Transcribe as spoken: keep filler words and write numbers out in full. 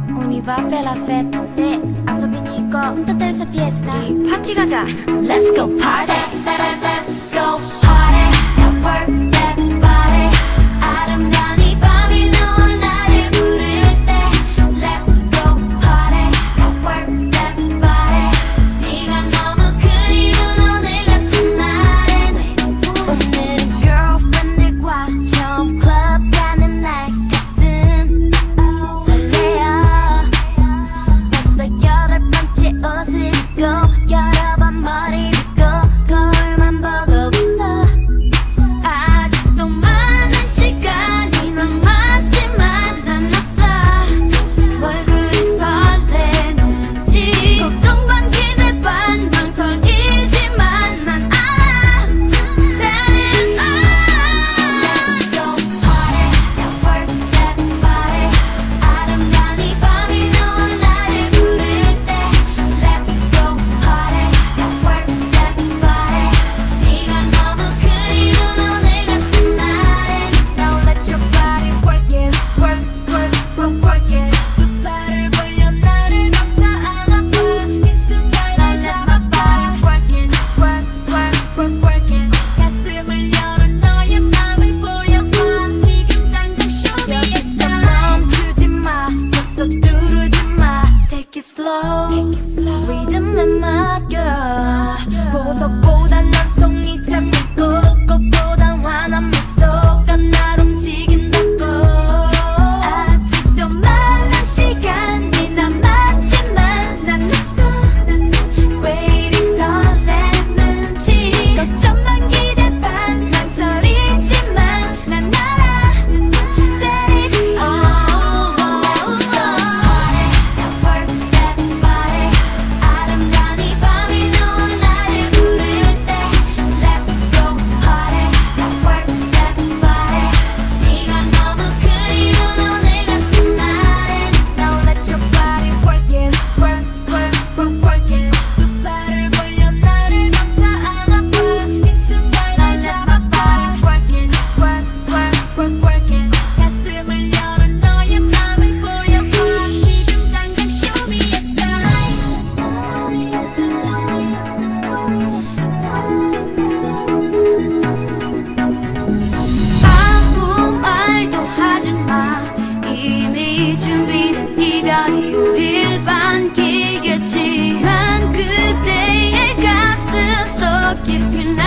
On y va faire la fête. 네, 아소비니까 혼자 뗄 fiesta. 우리 파티 가자. Let's go party. Let's go party. Now work that body. 아름다운 이 밤이 너와 나를 부를 때. Let's go party. Now work that body. 네가 너무 그리운 오늘 같은 날엔 오늘은 girlfriend들과 처음 club 가는 날. 가슴 설레어. 벌써 여덟 번째 옷을 입고 여러 번 머리 빗고 거울만 보고 있어. 아직도 많은 시간이 남았지만 난 없어. 뭘 그리 설레는지 걱정 반 기대 반 망설이지만 난 알아. That is all. Let's go party. Now work that body. 아름다운 이 밤이 너와 나를 부를 때. Let's go party. Now work that body. 네가 너무 그리운 오늘 같은 날엔 Now let your body work it. Work, work, work, work it. 두 팔을 벌려 나를 감싸 안아봐. 이 순간 날 잡아봐. Work it, work, work, work, work it. 가슴을 열어 너의 맘을 보여봐. 지금 당장 show me a sign. 여기서 멈추지 마. 계속 두르지 마. Take it slow. Take it slow. 리듬에 맡겨. 보석보단 난 송이 잡고 꽃보단 환한 미소가 날 움직인다고. 아직도 많은 시간이 남았지만 난 없어. 왜 이리 설레는지 걱정 반 기대 반 망설이지만 난 알아. That is all. Let's go party. Now work that body. 아름다운 이 밤이 너와 나를 부를 때. Let's go party. Now work that body. 네가 너무 그리운 오늘 같은 날엔 Now let your body work it. Work, work, work, work it. 두 팔을 벌려 나를 감싸 안아봐. 이 순간 날 잡아봐. Work it, work, work, work, work it. 가슴을 열어 너의 맘을 보여봐. 지금 당장 show me a sign. 아무 말도 하지 마. 이미 준비된 이별이 우릴 반기겠지. 한 그대의 가슴 속 깊이 나